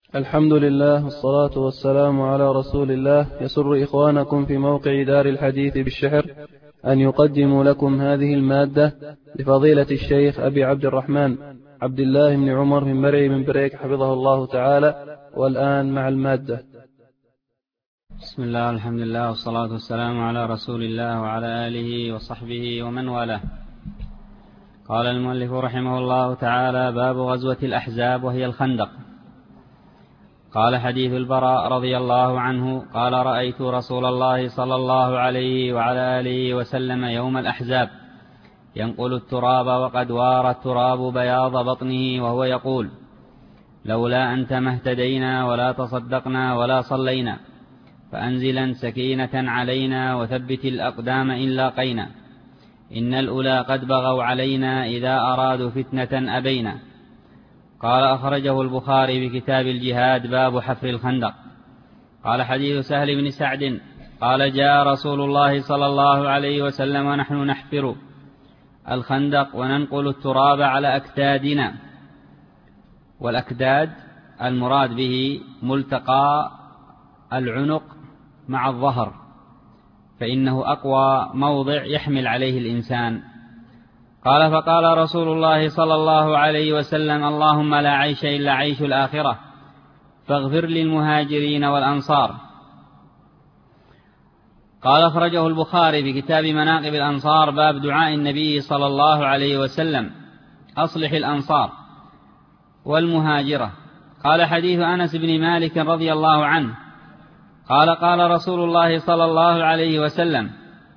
الحمد لله والصلاة والسلام على رسول الله. يسر إخوانكم في موقع دار الحديث بالشحر أن يقدموا لكم هذه المادة لفضيلة الشيخ أبي عبد الرحمن عبد الله بن عمر من مرعي من بريك حفظه الله تعالى. والآن مع المادة. بسم الله، الحمد لله والصلاة والسلام على رسول الله وعلى آله وصحبه ومن والاه. قال المؤلف رحمه الله تعالى: باب غزوة الأحزاب وهي الخندق. قال: حديث البراء رضي الله عنه قال: رأيت رسول الله صلى الله عليه وعلى آله وسلم يوم الأحزاب ينقل التراب وقد وار التراب بياض بطنه وهو يقول: لولا أنت ما اهتدينا ولا تصدقنا ولا صلينا، فأنزلا سكينة علينا وثبت الأقدام إن لاقينا، إن الأولى قد بغوا علينا إذا أرادوا فتنة أبينا. قال: أخرجه البخاري في كتاب الجهاد باب حفر الخندق. قال: حديث سهل بن سعد قال: جاء رسول الله صلى الله عليه وسلم ونحن نحفر الخندق وننقل التراب على أكتادنا. والأكداد المراد به ملتقى العنق مع الظهر، فإنه أقوى موضع يحمل عليه الإنسان. قال: فقال رسول الله صلى الله عليه وسلم: اللهم لا عيش إلا عيش الآخرة، فاغفر للمهاجرين والأنصار. قال: أخرجه البخاري في كتاب مناقب الأنصار باب دعاء النبي صلى الله عليه وسلم: أصلح الأنصار والمهاجرة. قال: حديث أنس بن مالك رضي الله عنه قال: قال رسول الله صلى الله عليه وسلم: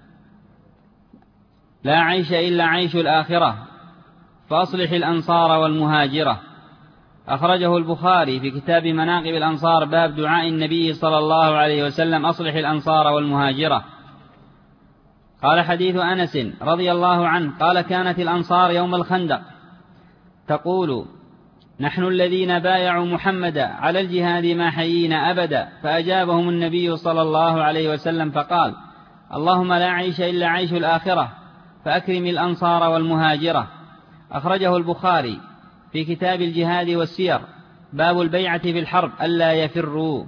لا عيش إلا عيش الآخرة، فأصلح الأنصار والمهاجرة. أخرجه البخاري في كتاب مناقب الأنصار باب دعاء النبي صلى الله عليه وسلم: أصلح الأنصار والمهاجرة. قال: حديث أنس رضي الله عنه قال: كانت الأنصار يوم الخندق تقول: نحن الذين بايعوا محمدا على الجهاد ما حيينا أبدا. فأجابهم النبي صلى الله عليه وسلم فقال: اللهم لا عيش إلا عيش الآخرة، فأكرم الأنصار والمهاجرة. أخرجه البخاري في كتاب الجهاد والسير باب البيعة في الحرب ألا يفروا.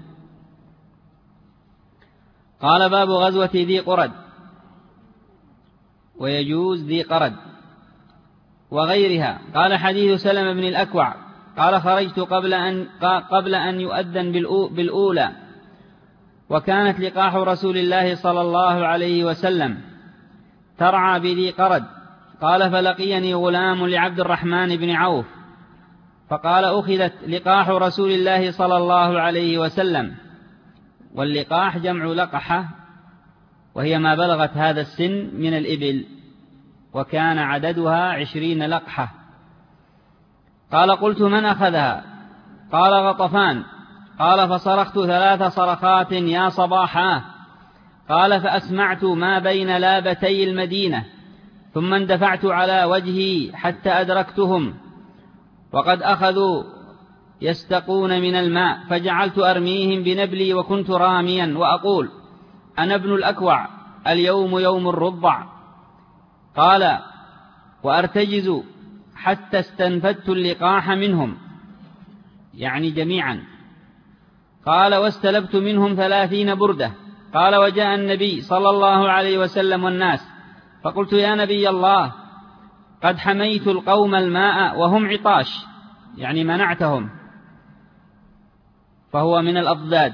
قال: باب غزوة ذي قرد، ويجوز ذي قرد وغيرها. قال: حديث سلمة بن الأكوع قال: خرجت قبل أن يؤذن بالأولى، وكانت لقاح رسول الله صلى الله عليه وسلم ترعى بذي قرد. قال: فلقيني غلام لعبد الرحمن بن عوف فقال: أخذت لقاح رسول الله صلى الله عليه وسلم. واللقاح جمع لقحة، وهي ما بلغت هذا السن من الإبل، وكان عددها 20 لقحة. قال: قلت: من أخذها؟ قال: غطفان. قال: فصرخت 3 صرخات: يا صباحا. قال: فأسمعت ما بين لابتي المدينة، ثم اندفعت على وجهي حتى أدركتهم وقد أخذوا يستقون من الماء، فجعلت أرميهم بنبلي وكنت راميا وأقول: أنا ابن الأكوع، اليوم يوم الرضع. قال: وأرتجز حتى استنفدت اللقاح منهم، يعني جميعا. قال: واستلبت منهم 30 بردة. قال: وجاء النبي صلى الله عليه وسلم والناس، فقلت: يا نبي الله، قد حميت القوم الماء وهم عطاش، يعني منعتهم، فهو من الأضداد.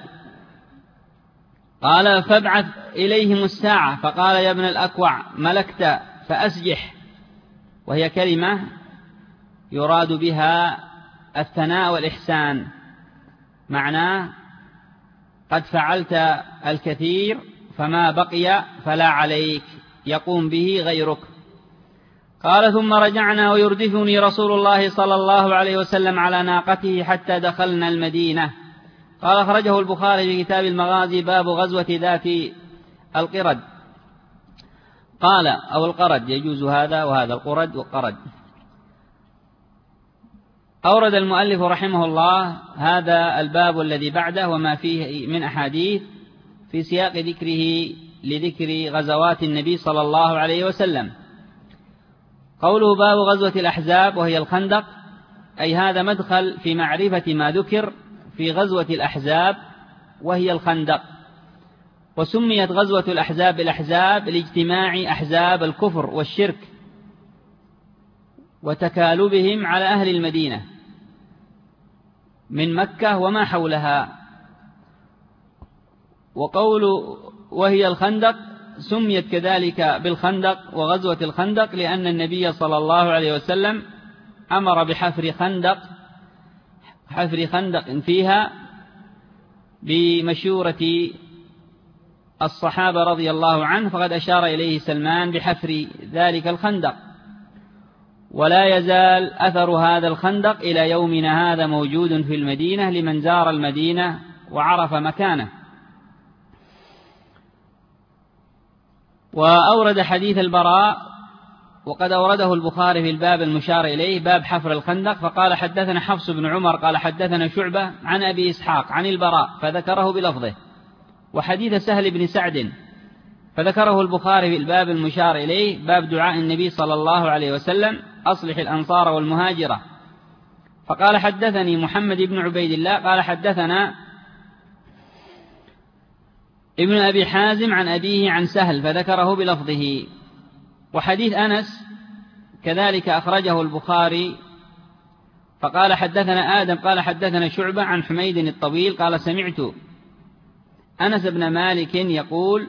قال: فابعث إليهم الساعة. فقال: يا ابن الأكوع، ملكت فأسجح، وهي كلمة يراد بها الثناء والإحسان، معناه قد فعلت الكثير فما بقي فلا عليك، يقوم به غيرك. قال: ثم رجعنا ويردفني رسول الله صلى الله عليه وسلم على ناقته حتى دخلنا المدينة. قال: أخرجه البخاري في كتاب المغازي باب غزوة ذات القرد. قال: أو القرد، يجوز هذا وهذا، القرد والقرد. أورد المؤلف رحمه الله هذا الباب الذي بعده وما فيه من أحاديث في سياق ذكره لذكر غزوات النبي صلى الله عليه وسلم. قوله باب غزوة الأحزاب وهي الخندق، أي هذا مدخل في معرفة ما ذكر في غزوة الأحزاب وهي الخندق. وسميت غزوة الأحزاب بالأحزاب لاجتماع أحزاب الكفر والشرك وتكالبهم على أهل المدينة من مكة وما حولها. وقول وهي الخندق سميت كذلك بالخندق وغزوة الخندق لأن النبي صلى الله عليه وسلم أمر بحفر خندق فيها بمشورة الصحابة رضي الله عنه، فقد أشار إليه سلمان بحفر ذلك الخندق. ولا يزال أثر هذا الخندق إلى يومنا هذا موجود في المدينة لمن زار المدينة وعرف مكانه. وأورد حديث البراء وقد أورده البخاري في الباب المشار إليه باب حفر الخندق، فقال حدثنا حفص بن عمر قال حدثنا شعبة عن أبي إسحاق عن البراء فذكره بلفظه. وحديث سهل بن سعد فذكره البخاري في الباب المشار إليه باب دعاء النبي صلى الله عليه وسلم أصلح الأنصار والمهاجرة. فقال حدثني محمد بن عبيد الله قال حدثنا ابن أبي حازم عن أبيه عن سهل فذكره بلفظه. وحديث أنس كذلك أخرجه البخاري فقال حدثنا آدم قال حدثنا شعبة عن حميد الطويل قال سمعت أنس بن مالك يقول،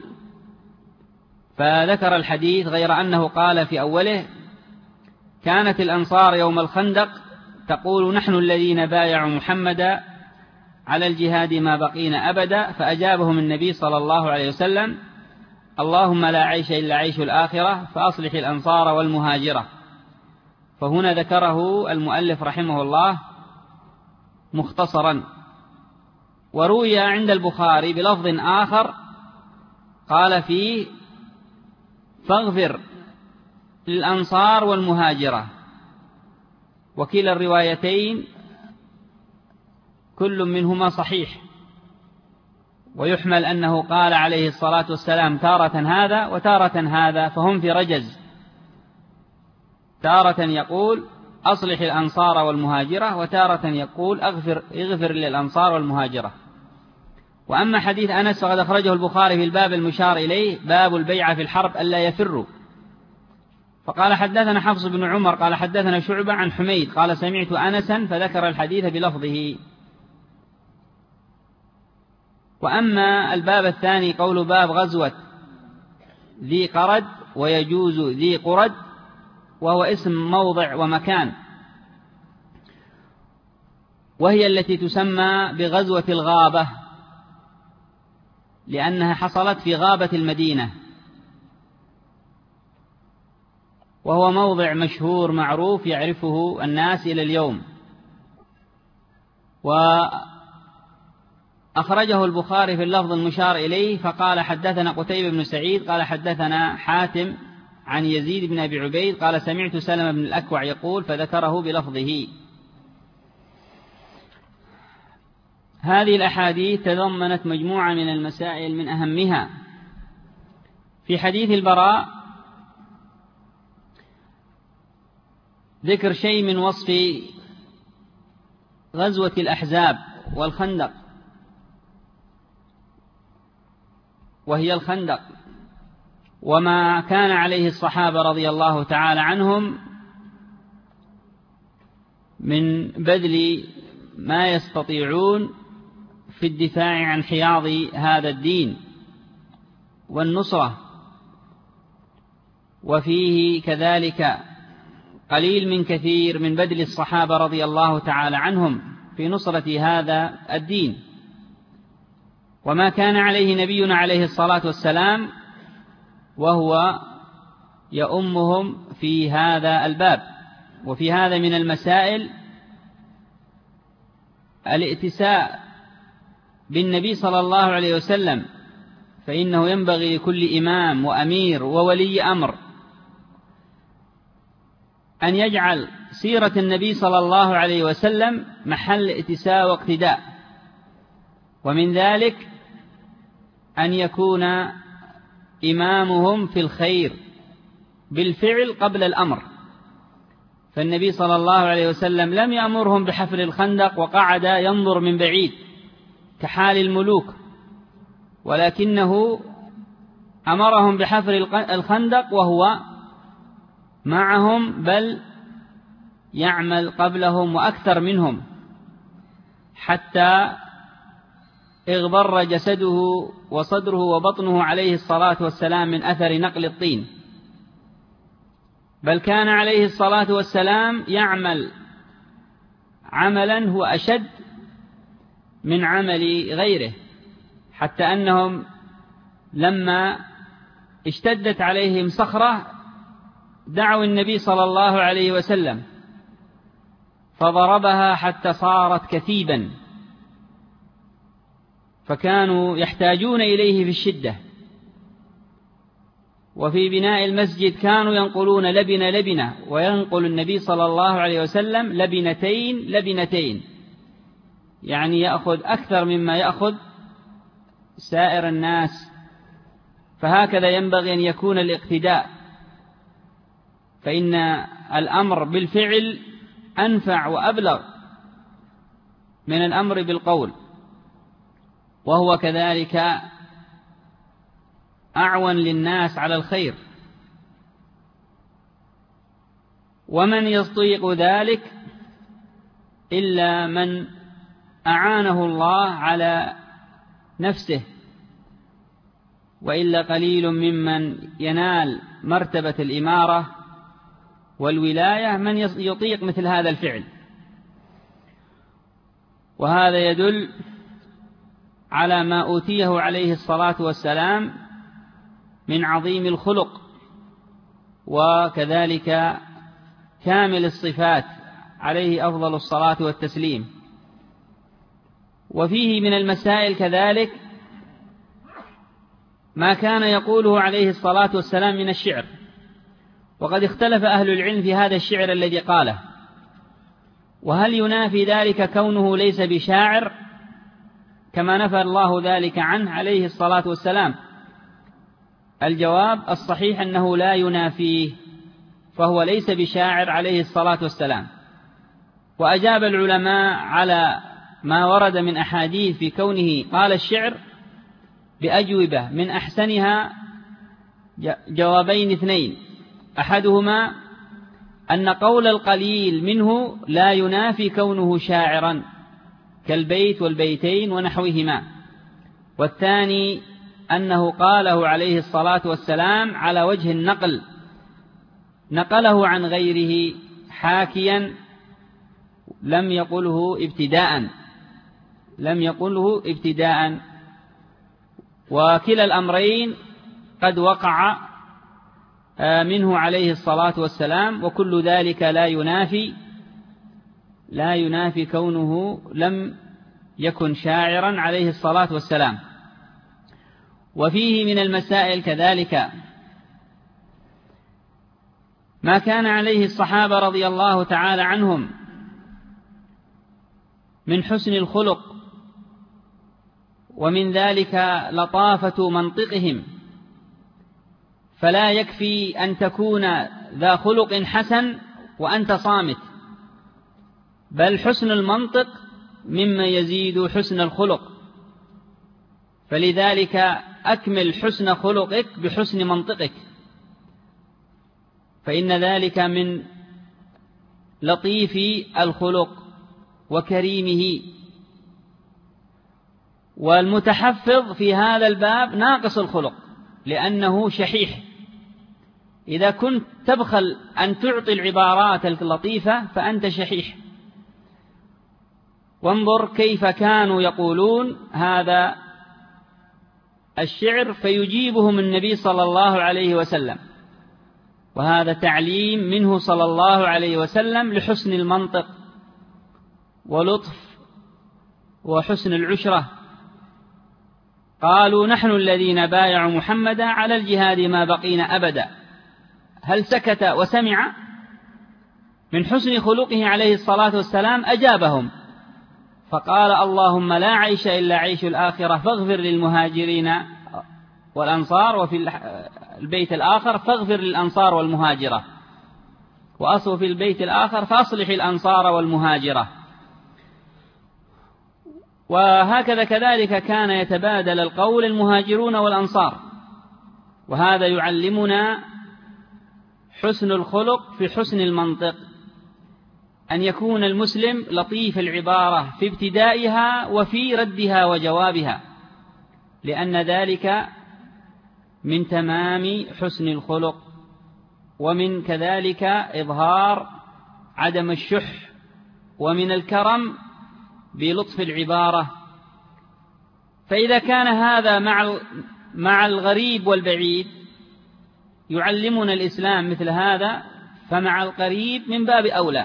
فذكر الحديث غير أنه قال في أوله كانت الأنصار يوم الخندق تقول نحن الذين بايعوا محمدا على الجهاد ما بقينا أبدا، فأجابهم النبي صلى الله عليه وسلم اللهم لا عيش إلا عيش الآخرة فأصلح الأنصار والمهاجرة. فهنا ذكره المؤلف رحمه الله مختصرا. وروي عند البخاري بلفظ آخر قال فيه فاغفر للأنصار والمهاجرة، وكلا الروايتين كل منهما صحيح، ويحمل أنه قال عليه الصلاة والسلام تارة هذا وتارة هذا، فهم في رجز، تارة يقول أصلح الأنصار والمهاجرة وتارة يقول اغفر للأنصار والمهاجرة. وأما حديث أنس فقد أخرجه البخاري في الباب المشار إليه باب البيعة في الحرب ألا يفروا. فقال حدثنا حفص بن عمر قال حدثنا شعبة عن حميد قال سمعت أنسا فذكر الحديث بلفظه. وأما الباب الثاني قول باب غزوة ذي قرد ويجوز ذي قرد، وهو اسم موضع ومكان، وهي التي تسمى بغزوة الغابة لأنها حصلت في غابة المدينة، وهو موضع مشهور معروف يعرفه الناس إلى اليوم. وأخرجه البخاري في اللفظ المشار إليه فقال حدثنا قتيبة بن سعيد قال حدثنا حاتم عن يزيد بن أبي عبيد قال سمعت سلمة بن الأكوع يقول فذكره بلفظه. هذه الأحاديث تضمنت مجموعة من المسائل من أهمها. في حديث البراء ذكر شيء من وصف غزوة الأحزاب والخندق، وهي الخندق، وما كان عليه الصحابة رضي الله تعالى عنهم من بذل ما يستطيعون في الدفاع عن حياض هذا الدين والنصرة. وفيه كذلك قليل من كثير من بذل الصحابة رضي الله تعالى عنهم في نصرة هذا الدين، وما كان عليه نبينا عليه الصلاة والسلام وهو يؤمهم في هذا الباب. وفي هذا من المسائل الائتساء بالنبي صلى الله عليه وسلم، فإنه ينبغي لكل إمام وأمير وولي أمر أن يجعل سيرة النبي صلى الله عليه وسلم محل ائتساء واقتداء، ومن ذلك أن يكون إمامهم في الخير بالفعل قبل الأمر. فالنبي صلى الله عليه وسلم لم يأمرهم بحفر الخندق وقعد ينظر من بعيد، كحال الملوك، ولكنه أمرهم بحفر الخندق وهو معهم، بل يعمل قبلهم وأكثر منهم، حتى اغبر جسده وصدره وبطنه عليه الصلاة والسلام من أثر نقل الطين. بل كان عليه الصلاة والسلام يعمل عملا هو أشد من عمل غيره، حتى أنهم لما اشتدت عليهم صخرة دعوا النبي صلى الله عليه وسلم فضربها حتى صارت كثيبا، فكانوا يحتاجون إليه في الشدة. وفي بناء المسجد كانوا ينقلون لبنة، وينقل النبي صلى الله عليه وسلم لبنتين، يعني يأخذ أكثر مما يأخذ سائر الناس. فهكذا ينبغي أن يكون الاقتداء، فإن الأمر بالفعل أنفع وأبلغ من الأمر بالقول، وهو كذلك أعون للناس على الخير. ومن يطيق ذلك إلا من أعانه الله على نفسه، وإلا قليل ممن ينال مرتبة الإمارة والولاية من يطيق مثل هذا الفعل. وهذا يدل على ما أوتيه عليه الصلاة والسلام من عظيم الخلق، وكذلك كامل الصفات، عليه أفضل الصلاة والتسليم. وفيه من المسائل كذلك ما كان يقوله عليه الصلاة والسلام من الشعر، وقد اختلف أهل العلم في هذا الشعر الذي قاله، وهل ينافي ذلك كونه ليس بشاعر كما نفى الله ذلك عنه عليه الصلاة والسلام؟ الجواب الصحيح أنه لا ينافيه، فهو ليس بشاعر عليه الصلاة والسلام. وأجاب العلماء على ما ورد من أحاديث في كونه قال الشعر بأجوبة، من أحسنها جوابين اثنين: أحدهما أن قول القليل منه لا ينافي كونه شاعرا كالبيت والبيتين ونحوهما، والثاني أنه قاله عليه الصلاة والسلام على وجه النقل، نقله عن غيره حاكيا، لم يقله ابتداء، وكلا الأمرين قد وقع منه عليه الصلاة والسلام، وكل ذلك لا ينافي كونه لم يكن شاعرا عليه الصلاة والسلام. وفيه من المسائل كذلك ما كان عليه الصحابة رضي الله تعالى عنهم من حسن الخلق، ومن ذلك لطافة منطقهم، فلا يكفي أن تكون ذا خلق حسن وأنت صامت، بل حسن المنطق مما يزيد حسن الخلق. فلذلك أكمل حسن خلقك بحسن منطقك، فإن ذلك من لطيف الخلق وكريمه. والمتحفظ في هذا الباب ناقص الخلق، لأنه شحيح. إذا كنت تبخل أن تعطي العبارات اللطيفة فأنت شحيح. وانظر كيف كانوا يقولون هذا الشعر فيجيبهم النبي صلى الله عليه وسلم، وهذا تعليم منه صلى الله عليه وسلم لحسن المنطق ولطف وحسن العشرة. قالوا: نحن الذين بايعوا محمدا على الجهاد ما بقينا أبدا. هل سكت وسمع؟ من حسن خلقه عليه الصلاة والسلام أجابهم فقال: اللهم لا عيش إلا عيش الآخرة فاغفر للمهاجرين والأنصار، وفي البيت الآخر فاغفر للأنصار والمهاجرة، وأصل في البيت الآخر فأصلح الأنصار والمهاجرة. وهكذا كذلك كان يتبادل القول المهاجرون والأنصار، وهذا يعلمنا حسن الخلق في حسن المنطق، أن يكون المسلم لطيف العبارة في ابتدائها وفي ردها وجوابها، لأن ذلك من تمام حسن الخلق، ومن كذلك إظهار عدم الشح، ومن الكرم بلطف العبارة. فإذا كان هذا مع الغريب والبعيد يعلمنا الإسلام مثل هذا، فمع القريب من باب أولى.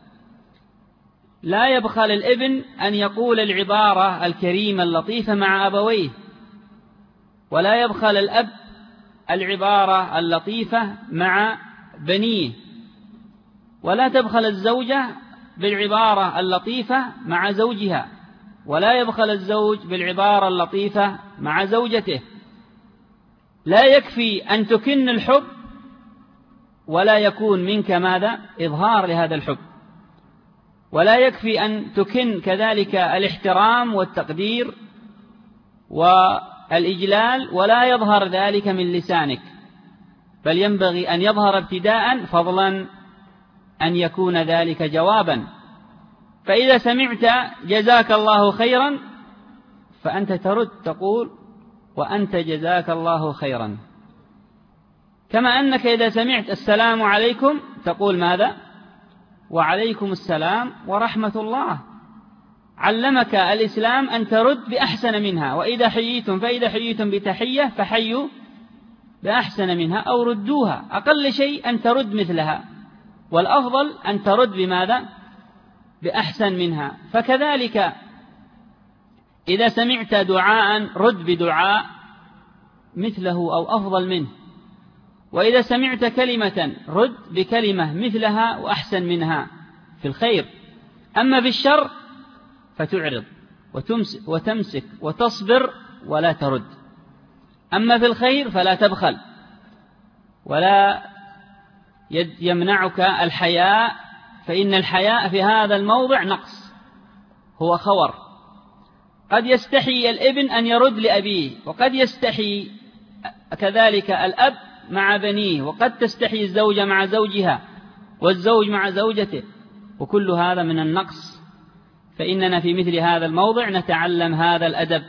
لا يبخل الابن أن يقول العبارة الكريمة اللطيفة مع أبويه، ولا يبخل الأب العبارة اللطيفة مع بنيه، ولا تبخل الزوجة بالعبارة اللطيفة مع زوجها، ولا يبخل الزوج بالعبارة اللطيفة مع زوجته. لا يكفي أن تكن الحب ولا يكون منك ماذا؟ إظهار لهذا الحب. ولا يكفي أن تكن كذلك الاحترام والتقدير والإجلال ولا يظهر ذلك من لسانك، بل ينبغي أن يظهر ابتداء فضلا أن يكون ذلك جوابا. فإذا سمعت جزاك الله خيرا فأنت ترد تقول وأنت جزاك الله خيرا، كما أنك إذا سمعت السلام عليكم تقول ماذا؟ وعليكم السلام ورحمة الله. علمك الإسلام أن ترد بأحسن منها، وإذا حييتم بتحية فحيوا بأحسن منها أو ردوها، أقل شيء أن ترد مثلها، والأفضل أن ترد بماذا؟ بأحسن منها. فكذلك إذا سمعت دعاء رد بدعاء مثله أو أفضل منه، وإذا سمعت كلمة رد بكلمة مثلها وأحسن منها في الخير. أما في الشر فتعرض وتمسك وتصبر ولا ترد. أما في الخير فلا تبخل، ولا يمنعك الحياء، فإن الحياء في هذا الموضع نقص، هو خور. قد يستحي الابن أن يرد لأبيه، وقد يستحي كذلك الأب مع بنيه، وقد تستحي الزوجة مع زوجها والزوج مع زوجته، وكل هذا من النقص. فإننا في مثل هذا الموضع نتعلم هذا الأدب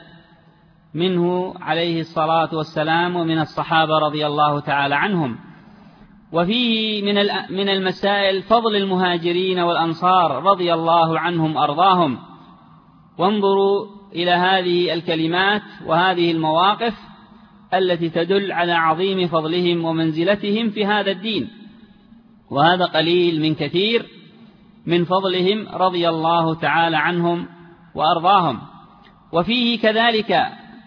منه عليه الصلاة والسلام ومن الصحابة رضي الله تعالى عنهم. وفيه من المسائل فضل المهاجرين والأنصار رضي الله عنهم أرضاهم. وانظروا إلى هذه الكلمات وهذه المواقف التي تدل على عظيم فضلهم ومنزلتهم في هذا الدين، وهذا قليل من كثير من فضلهم رضي الله تعالى عنهم وأرضاهم. وفيه كذلك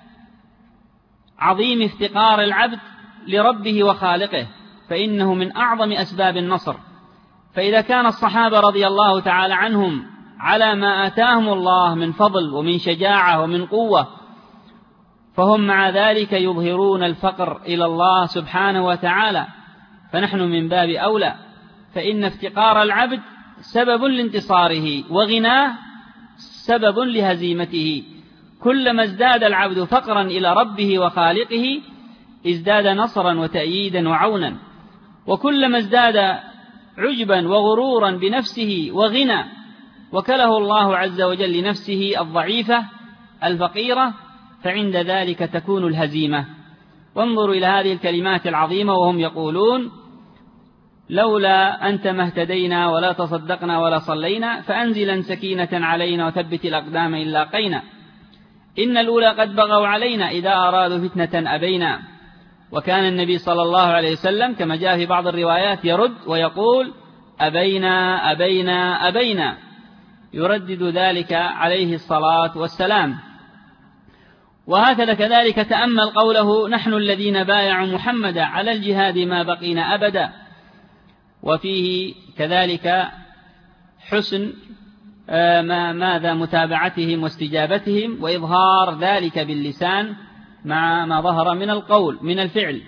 عظيم افتقار العبد لربه وخالقه، فإنه من أعظم أسباب النصر. فإذا كان الصحابة رضي الله تعالى عنهم على ما آتاهم الله من فضل ومن شجاعة ومن قوة، فهم مع ذلك يظهرون الفقر إلى الله سبحانه وتعالى، فنحن من باب أولى. فإن افتقار العبد سبب لانتصاره، وغناه سبب لهزيمته. كلما ازداد العبد فقرا إلى ربه وخالقه ازداد نصرا وتأييدا وعونا، وكلما ازداد عجبا وغرورا بنفسه وغنى وكله الله عز وجل لنفسه الضعيفة الفقيرة، فعند ذلك تكون الهزيمة. وانظروا إلى هذه الكلمات العظيمة وهم يقولون: لولا أنت ما اهتدينا ولا تصدقنا ولا صلينا فأنزلا سكينة علينا وثبت الأقدام إن لاقينا، إن الأولى قد بغوا علينا إذا أرادوا فتنة أبينا. وكان النبي صلى الله عليه وسلم كما جاء في بعض الروايات يرد ويقول: أبينا أبينا أبينا، يردد ذلك عليه الصلاة والسلام. وهكذا كذلك تأمل قوله: نحن الذين بايعوا محمدا على الجهاد ما بقينا أبدا. وفيه كذلك حسن ماذا متابعتهم واستجابتهم وإظهار ذلك باللسان مع ما ظهر من القول من الفعل.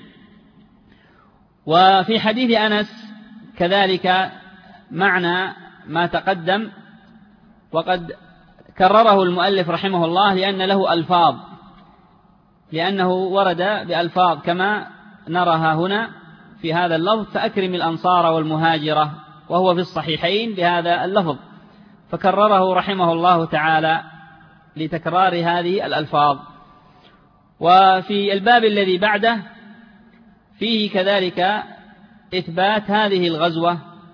وفي حديث أنس كذلك معنى ما تقدم، وقد كرره المؤلف رحمه الله لأن له ألفاظ، لأنه ورد بألفاظ كما نرها هنا في هذا اللفظ: فأكرم الأنصار والمهاجرة، وهو في الصحيحين بهذا اللفظ، فكرره رحمه الله تعالى لتكرار هذه الألفاظ. وفي الباب الذي بعده فيه كذلك إثبات هذه الغزوة،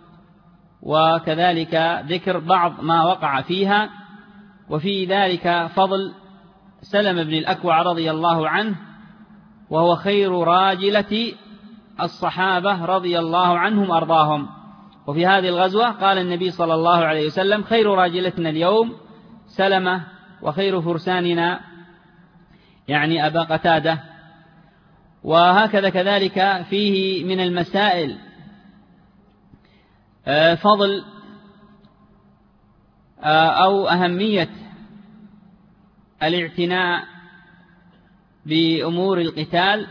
وكذلك ذكر بعض ما وقع فيها، وفي ذلك فضل سلم بن الأكوع رضي الله عنه، وهو خير راجلة الصحابة رضي الله عنهم أرضاهم. وفي هذه الغزوة قال النبي صلى الله عليه وسلم: خير راجلتنا اليوم سلمة، وخير فرساننا يعني أبا قتادة. وهكذا كذلك فيه من المسائل فضل أو أهمية الاعتناء بأمور القتال.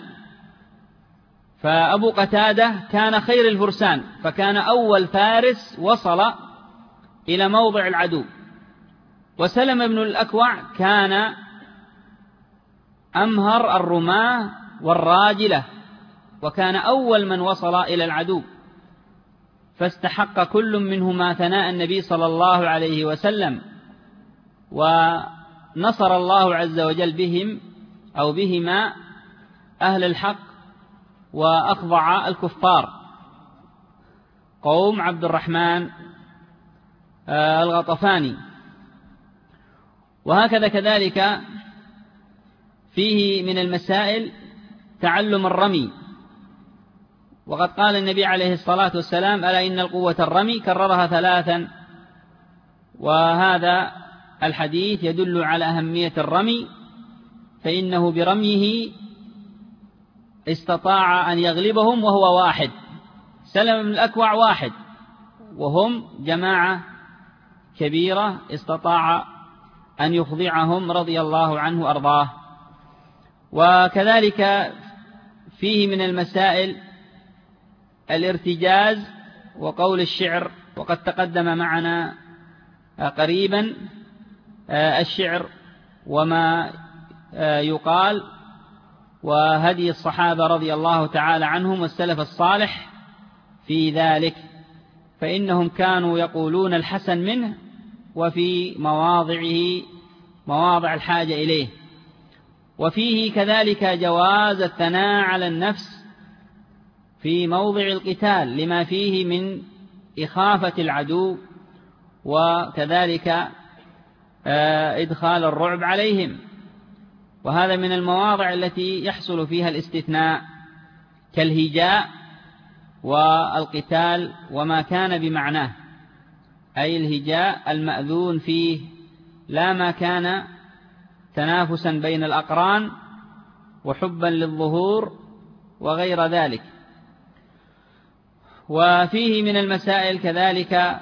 فأبو قتادة كان خير الفرسان، فكان أول فارس وصل إلى موضع العدو، وسلم بن الأكوع كان أمهر الرماة والراجلة، وكان أول من وصل إلى العدو، فاستحق كل منهما ثناء النبي صلى الله عليه وسلم، ونصر الله عز وجل بهم أو بهما أهل الحق، وأخضع الكفار قوم عبد الرحمن الغطفاني. وهكذا كذلك فيه من المسائل تعلم الرمي، وقد قال النبي عليه الصلاة والسلام: ألا إن القوة الرمي، كررها 3. وهذا الحديث يدل على أهمية الرمي، فإنه برميه استطاع أن يغلبهم وهو واحد. سلم بن الأكوع واحد، وهم جماعة كبيرة، استطاع أن يخضعهم رضي الله عنه أرضاه. وكذلك فيه من المسائل الارتجاز وقول الشعر، وقد تقدم معنا قريبا الشعر وما يقال، وهدي الصحابة رضي الله تعالى عنهم والسلف الصالح في ذلك، فإنهم كانوا يقولون الحسن منه وفي مواضع الحاجة إليه. وفيه كذلك جواز الثناء على النفس في موضع القتال، لما فيه من إخافة العدو، وكذلك إدخال الرعب عليهم. وهذا من المواضع التي يحصل فيها الاستثناء، كالهجاء والقتال وما كان بمعناه، أي الهجاء المأذون فيه، لا ما كان تنافسا بين الأقران وحبا للظهور وغير ذلك. وفيه من المسائل كذلك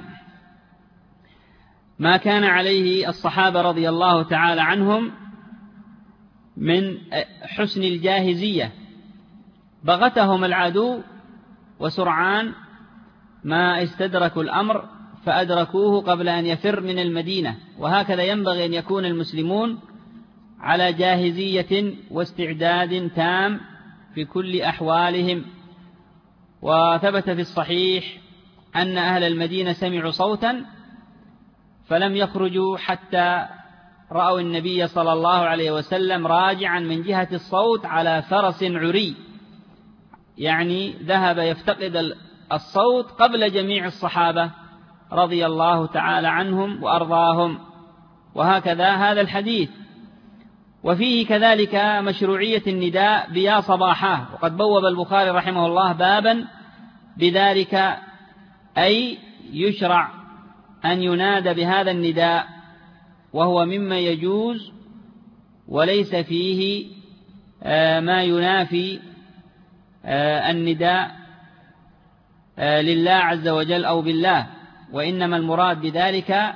ما كان عليه الصحابة رضي الله تعالى عنهم من حسن الجاهزية. بغتهم العدو وسرعان ما استدركوا الأمر فأدركوه قبل أن يفر من المدينة. وهكذا ينبغي أن يكون المسلمون على جاهزية واستعداد تام في كل أحوالهم. وثبت في الصحيح أن أهل المدينة سمعوا صوتا فلم يخرجوا حتى رأوا النبي صلى الله عليه وسلم راجعا من جهة الصوت على فرس عري، يعني ذهب يفتقد الصوت قبل جميع الصحابة رضي الله تعالى عنهم وأرضاهم. وهكذا هذا الحديث. وفيه كذلك مشروعية النداء بيا صباحا، وقد بوب البخاري رحمه الله بابا بذلك، أي يشرع أن ينادى بهذا النداء، وهو مما يجوز وليس فيه ما ينافي النداء لله عز وجل أو بالله، وإنما المراد بذلك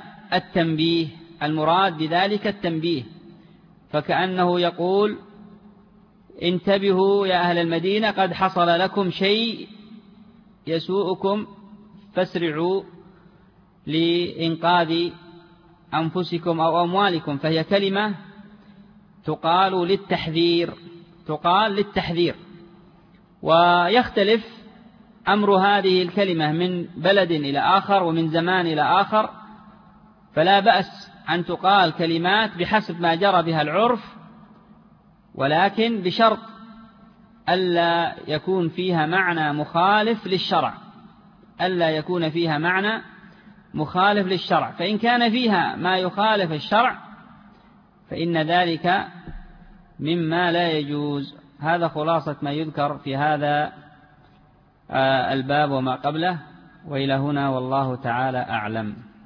التنبيه، فكأنه يقول: انتبهوا يا أهل المدينة، قد حصل لكم شيء يسوءكم فاسرعوا لإنقاذ أنفسكم أو أموالكم، فهي كلمة تقال للتحذير. ويختلف أمر هذه الكلمة من بلد إلى آخر ومن زمان إلى آخر، فلا بأس أن تقال كلمات بحسب ما جرى بها العرف، ولكن بشرط ألا يكون فيها معنى مخالف للشرع، فإن كان فيها ما يخالف الشرع فإن ذلك مما لا يجوز. هذا خلاصة ما يذكر في هذا الباب وما قبله، وإلى هنا والله تعالى أعلم.